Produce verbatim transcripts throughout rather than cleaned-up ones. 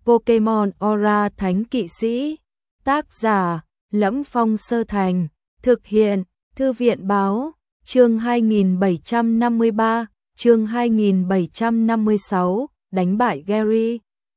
Pokemon Aura Thánh Kỵ Sĩ. Tác giả: Lẫm Phong Sơ Thành. Thực hiện: Thư viện báo. Chương hai nghìn bảy trăm năm mươi ba, chương hai nghìn bảy trăm năm mươi sáu, đánh bại Gary.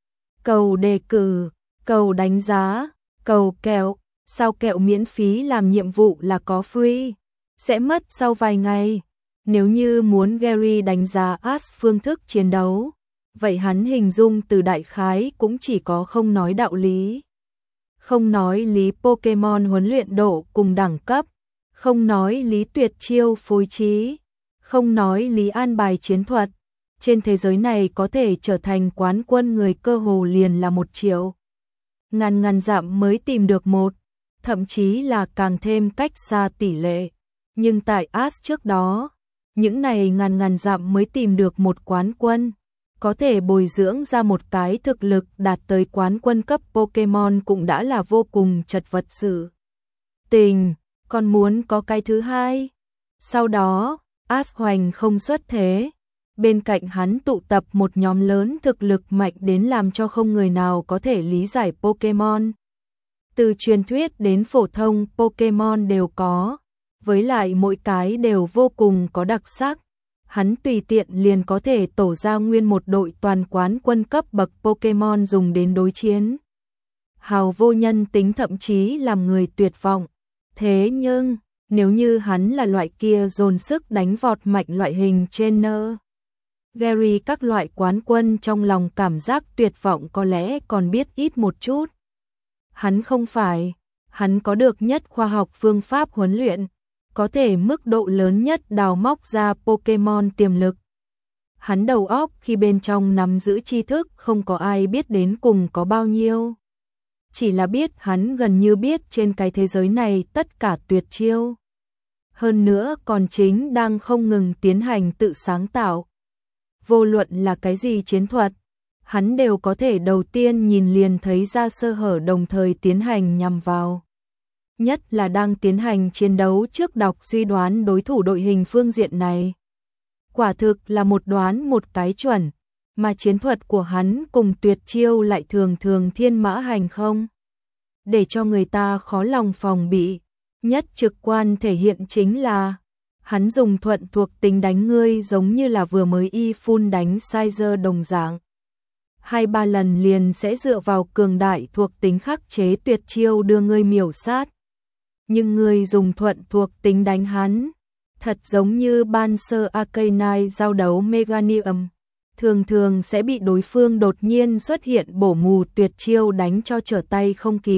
Cầu đề cử, cầu đánh giá, cầu kẹo. Sao kẹo miễn phí làm nhiệm vụ là có free, sẽ mất sau vài ngày. Nếu như muốn Gary đánh giá Ash phương thức chiến đấu, vậy hắn hình dung từ đại khái cũng chỉ có không nói đạo lý. Không nói lý Pokemon huấn luyện độ cùng đẳng cấp, không nói lý tuyệt chiêu phối trí, không nói lý an bài chiến thuật. Trên thế giới này có thể trở thành quán quân người cơ hồ liền là một triệu. Ngàn ngàn dặm mới tìm được một, thậm chí là càng thêm cách xa tỷ lệ. Nhưng tại Ash trước đó, những này ngàn ngàn dặm mới tìm được một quán quân. Có thể bồi dưỡng ra một cái thực lực đạt tới quán quân cấp Pokemon cũng đã là vô cùng chật vật sự tình, còn muốn có cái thứ hai. Sau đó, Ash Hoành không xuất thế. Bên cạnh hắn tụ tập một nhóm lớn thực lực mạnh đến làm cho không người nào có thể lý giải Pokemon. Từ truyền thuyết đến phổ thông Pokemon đều có, với lại mỗi cái đều vô cùng có đặc sắc. Hắn tùy tiện liền có thể tổ ra nguyên một đội toàn quán quân cấp bậc Pokemon dùng đến đối chiến. Hào vô nhân tính, thậm chí làm người tuyệt vọng. Thế nhưng, nếu như hắn là loại kia dồn sức đánh vọt mạnh loại hình trainer, Gary các loại quán quân trong lòng cảm giác tuyệt vọng có lẽ còn biết ít một chút. Hắn không phải, hắn có được nhất khoa học phương pháp huấn luyện, có thể mức độ lớn nhất đào móc ra Pokemon tiềm lực. Hắn đầu óc khi bên trong nắm giữ tri thức không có ai biết đến cùng có bao nhiêu. Chỉ là biết hắn gần như biết trên cái thế giới này tất cả tuyệt chiêu. Hơn nữa còn chính đang không ngừng tiến hành tự sáng tạo. Vô luận là cái gì chiến thuật, hắn đều có thể đầu tiên nhìn liền thấy ra sơ hở đồng thời tiến hành nhằm vào. Nhất là đang tiến hành chiến đấu trước đọc suy đoán đối thủ đội hình phương diện này. Quả thực là một đoán một cái chuẩn, mà chiến thuật của hắn cùng tuyệt chiêu lại thường thường thiên mã hành không. Để cho người ta khó lòng phòng bị, nhất trực quan thể hiện chính là hắn dùng thuận thuộc tính đánh ngươi giống như là vừa mới y phun đánh Sizer đồng dạng. Hai ba lần liền sẽ dựa vào cường đại thuộc tính khắc chế tuyệt chiêu đưa ngươi miểu sát. Nhưng ngươi dùng thuận thuộc tính đánh hắn, thật giống như ban sơ Arcanine giao đấu Meganium, thường thường sẽ bị đối phương đột nhiên xuất hiện bổ mù tuyệt chiêu đánh cho trở tay không kịp.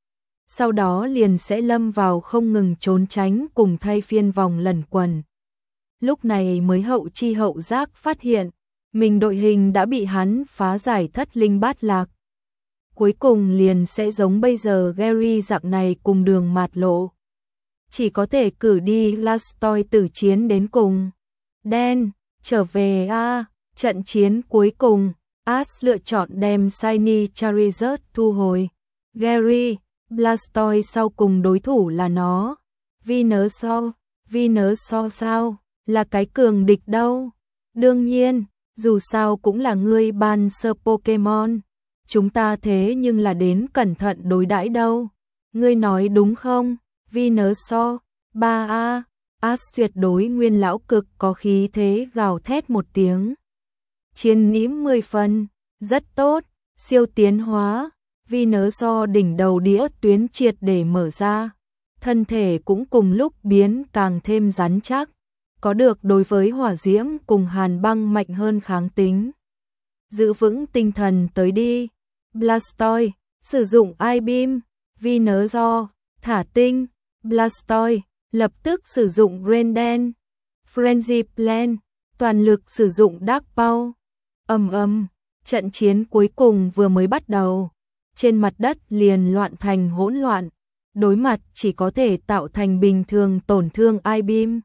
Sau đó liền sẽ lâm vào không ngừng trốn tránh cùng thay phiên vòng lẩn quẩn. Lúc này mới hậu chi hậu giác phát hiện, mình đội hình đã bị hắn phá giải thất linh bát lạc. Cuối cùng liền sẽ giống bây giờ Gary dạng này cùng đường mạt lộ. Chỉ có thể cử đi Blastoise tử chiến đến cùng. Đen, trở về a, trận chiến cuối cùng, Ash lựa chọn đem Shiny Charizard thu hồi. Gary, Blastoise sau cùng đối thủ là nó. Venusaur, Venusaur sao, là cái cường địch đâu. Đương nhiên, dù sao cũng là ngươi ban sơ Pokemon. Chúng ta thế nhưng là đến cẩn thận đối đãi đâu. Ngươi nói đúng không? Venusaur, ba a, Ash tuyệt đối nguyên lão cực có khí thế gào thét một tiếng. Chiến nĩm mười phần, rất tốt, siêu tiến hóa. Venusaur đỉnh đầu đĩa tuyến triệt để mở ra. Thân thể cũng cùng lúc biến càng thêm rắn chắc. Có được đối với hỏa diễm cùng hàn băng mạnh hơn kháng tính. Giữ vững tinh thần tới đi. Blastoise, sử dụng I-Beam. Venusaur, thả tinh. Blastoise, lập tức sử dụng Rain Dance. Frenzy Plan, toàn lực sử dụng Dark Power. Ầm ầm, trận chiến cuối cùng vừa mới bắt đầu. Trên mặt đất liền loạn thành hỗn loạn. Đối mặt chỉ có thể tạo thành bình thường tổn thương I-Beam.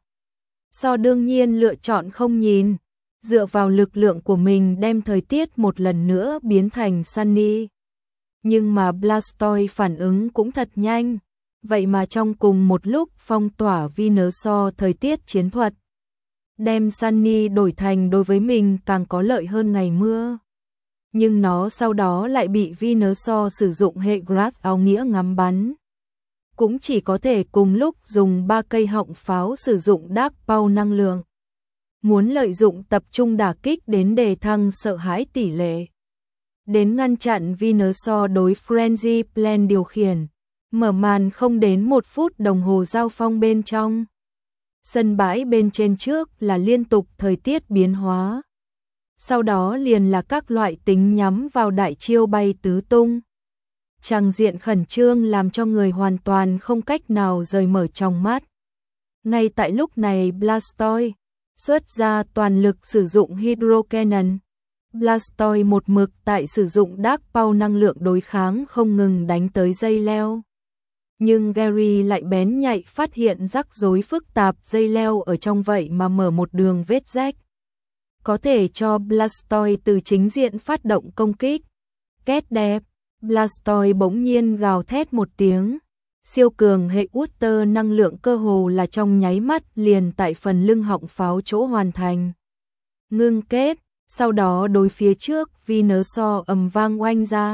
So đương nhiên lựa chọn không nhìn. Dựa vào lực lượng của mình đem thời tiết một lần nữa biến thành sunny. Nhưng mà Blastoise phản ứng cũng thật nhanh. Vậy mà trong cùng một lúc phong tỏa Venusaur thời tiết chiến thuật. Đem sunny đổi thành đối với mình càng có lợi hơn ngày mưa. nhưng nó sau đó lại bị Venusaur sử dụng hệ Grass áo nghĩa ngắm bắn. Cũng chỉ có thể cùng lúc dùng ba cây họng pháo sử dụng Dark Pulse năng lượng. Muốn lợi dụng tập trung đả kích đến đề thăng sợ hãi tỷ lệ. Đến ngăn chặn Venusaur đối Frenzy Plan điều khiển. Mở màn không đến một phút đồng hồ giao phong bên trong. Sân bãi bên trên trước là liên tục thời tiết biến hóa. Sau đó liền là các loại tính nhắm vào đại chiêu bay tứ tung. Tràng diện khẩn trương làm cho người hoàn toàn không cách nào rời mở trong mắt. Ngay tại lúc này Blastoise xuất ra toàn lực sử dụng Hydro Cannon. Blastoise một mực tại sử dụng Dark Pulse năng lượng đối kháng không ngừng đánh tới dây leo. Nhưng Gary lại bén nhạy phát hiện rắc rối phức tạp dây leo ở trong vậy mà mở một đường vết rách. Có thể cho Blastoise từ chính diện phát động công kích. Két đẹp, Blastoise bỗng nhiên gào thét một tiếng. Siêu cường hệ Water năng lượng cơ hồ là trong nháy mắt liền tại phần lưng họng pháo chỗ hoàn thành. Ngưng kết, sau đó đối phía trước Venusaur ầm vang oanh ra.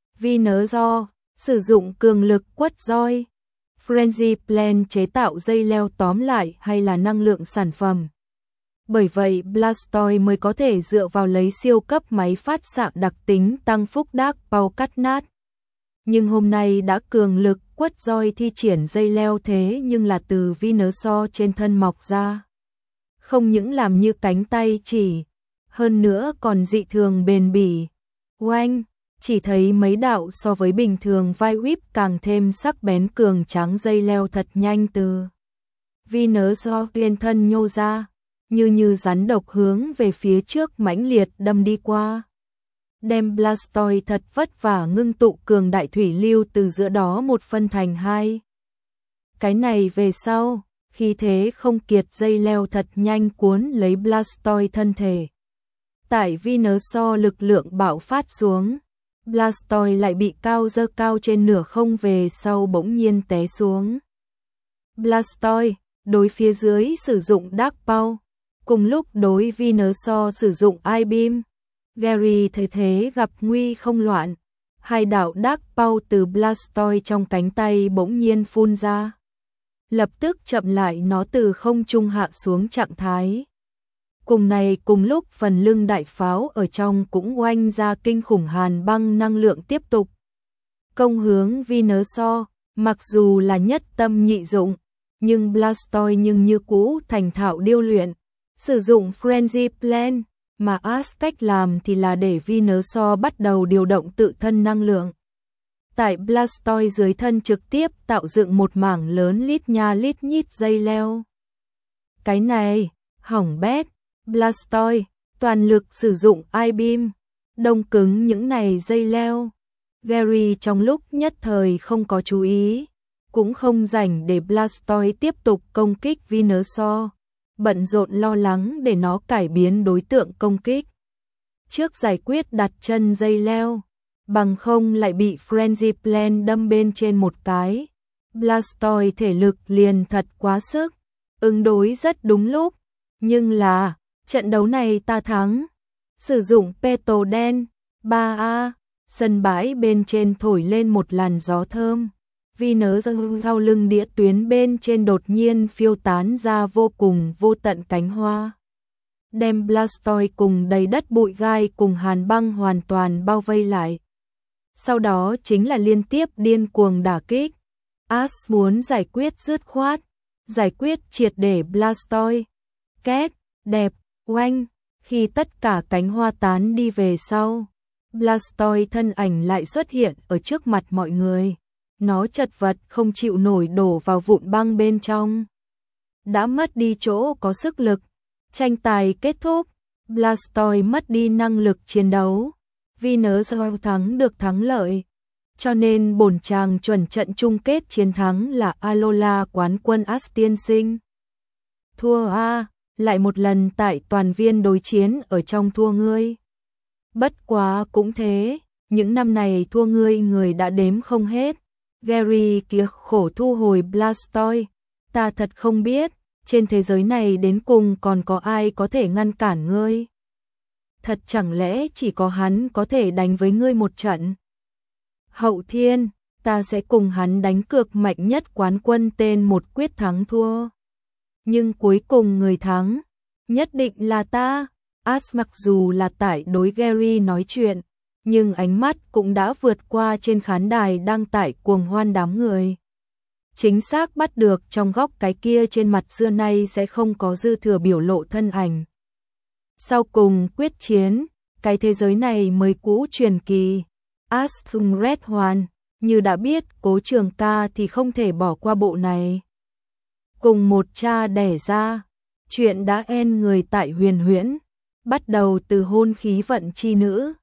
Venusaur sử dụng cường lực quất roi. Frenzy Plan chế tạo dây leo tóm lại hay là năng lượng sản phẩm. Bởi vậy Blastoise mới có thể dựa vào lấy siêu cấp máy phát xạ đặc tính tăng phúc Dark Pulse cắt nát. Nhưng hôm nay đã cường lực quất roi thi triển dây leo thế nhưng là từ Venusaur trên thân mọc ra. Không những làm như cánh tay chỉ, hơn nữa còn dị thường bền bỉ. Oanh, chỉ thấy mấy đạo so với bình thường vai whip càng thêm sắc bén cường tráng dây leo thật nhanh từ Venusaur tiên thân nhô ra, như như rắn độc hướng về phía trước mãnh liệt đâm đi qua. Đem Blastoise thật vất vả ngưng tụ cường đại thủy lưu từ giữa đó một phân thành hai. Cái này về sau, khi thế không kiệt dây leo thật nhanh cuốn lấy Blastoise thân thể. Tại Venusaur lực lượng bạo phát xuống, Blastoise lại bị cao dơ cao trên nửa không về sau bỗng nhiên té xuống. Blastoise đối phía dưới sử dụng Dark Pulse, cùng lúc đối Venusaur sử dụng Ice Beam. Gary thấy thế gặp nguy không loạn, hai đạo Dark Pulse từ Blastoise trong cánh tay bỗng nhiên phun ra. Lập tức chậm lại nó từ không trung hạ xuống trạng thái. Cùng này cùng lúc phần lưng đại pháo ở trong cũng oanh ra kinh khủng hàn băng năng lượng tiếp tục. Công hướng Venusaur, mặc dù là nhất tâm nhị dụng, nhưng Blastoise nhưng như cũ thành thạo điêu luyện, sử dụng Frenzy Plan, mà Aspect làm thì là để Venusaur bắt đầu điều động tự thân năng lượng. Tại Blastoise dưới thân trực tiếp tạo dựng một mảng lớn lít nha lít nhít dây leo. Cái này, hỏng bét, Blastoise, toàn lực sử dụng Ice Beam, đông cứng những này dây leo. Gary trong lúc nhất thời không có chú ý, cũng không rảnh để Blastoise tiếp tục công kích Venusaur, bận rộn lo lắng để nó cải biến đối tượng công kích. Trước giải quyết đặt chân dây leo, bằng không lại bị Frenzy Plan đâm bên trên một cái. Blastoise thể lực liền thật quá sức, ứng đối rất đúng lúc, nhưng là, trận đấu này ta thắng. Sử dụng Peto đen, ba A, sân bãi bên trên thổi lên một làn gió thơm. Venusaur sau lưng đĩa tuyến bên trên đột nhiên phiêu tán ra vô cùng vô tận cánh hoa. Đem Blastoise cùng đầy đất bụi gai cùng hàn băng hoàn toàn bao vây lại. Sau đó chính là liên tiếp điên cuồng đả kích. Ash muốn giải quyết dứt khoát, giải quyết triệt để Blastoise. Két, đẹp, oanh, khi tất cả cánh hoa tán đi về sau, Blastoise thân ảnh lại xuất hiện ở trước mặt mọi người. Nó chật vật không chịu nổi đổ vào vụn băng bên trong. Đã mất đi chỗ có sức lực. Tranh tài kết thúc, Blastoise mất đi năng lực chiến đấu. Venusaur thắng được thắng lợi. Cho nên bổn chàng chuẩn trận chung kết chiến thắng là Alola quán quân Ash tiên sinh. Thua a, lại một lần tại toàn viên đối chiến ở trong thua ngươi. Bất quá cũng thế, những năm này thua ngươi người đã đếm không hết. Gary kia khổ thu hồi Blastoise, ta thật không biết, trên thế giới này đến cùng còn có ai có thể ngăn cản ngươi. thật chẳng lẽ chỉ có hắn có thể đánh với ngươi một trận? Hậu Thiên, ta sẽ cùng hắn đánh cược mạnh nhất quán quân tên một quyết thắng thua. Nhưng cuối cùng người thắng, nhất định là ta. As mặc dù là tại đối Gary nói chuyện, nhưng ánh mắt cũng đã vượt qua trên khán đài đang tải cuồng hoan đám người. Chính xác bắt được trong góc cái kia trên mặt xưa nay sẽ không có dư thừa biểu lộ thân ảnh. Sau cùng quyết chiến, cái thế giới này mới cũ truyền kỳ. As Sung Red Hoàn, như đã biết Cố Trường Ca thì không thể bỏ qua bộ này. Cùng một cha đẻ ra, chuyện đã en người tại Huyền Huyễn, bắt đầu từ hôn khí vận chi nữ,